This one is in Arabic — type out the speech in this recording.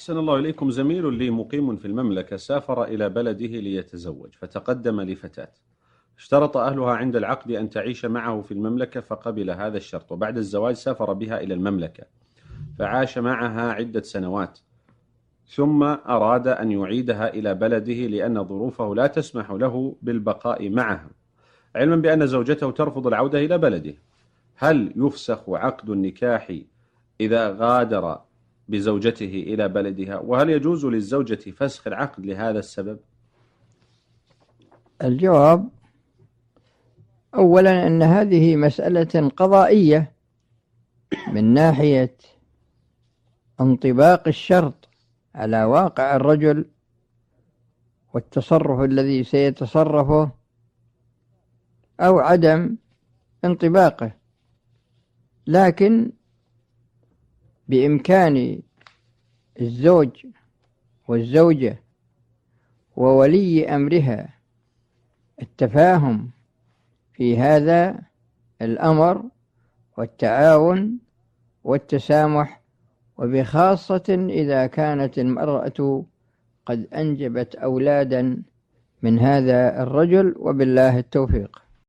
أحسن الله إليكم. زميل لي مقيم في المملكة سافر إلى بلده ليتزوج، فتقدم لفتاة اشترط أهلها عند العقد أن تعيش معه في المملكة، فقبل هذا الشرط، وبعد الزواج سافر بها إلى المملكة فعاش معها عدة سنوات، ثم أراد أن يعيدها إلى بلده لأن ظروفه لا تسمح له بالبقاء معها، علما بأن زوجته ترفض العودة إلى بلده. هل يفسخ عقد النكاح إذا غادر بزوجته إلى بلدها؟ وهل يجوز للزوجة فسخ العقد لهذا السبب؟ الجواب: أولا أن هذه مسألة قضائية من ناحية انطباق الشرط على واقع الرجل والتصرف الذي سيتصرفه أو عدم انطباقه، لكن بإمكان الزوج والزوجة وولي أمرها التفاهم في هذا الأمر والتعاون والتسامح، وبخاصة إذا كانت المرأة قد أنجبت أولادا من هذا الرجل، وبالله التوفيق.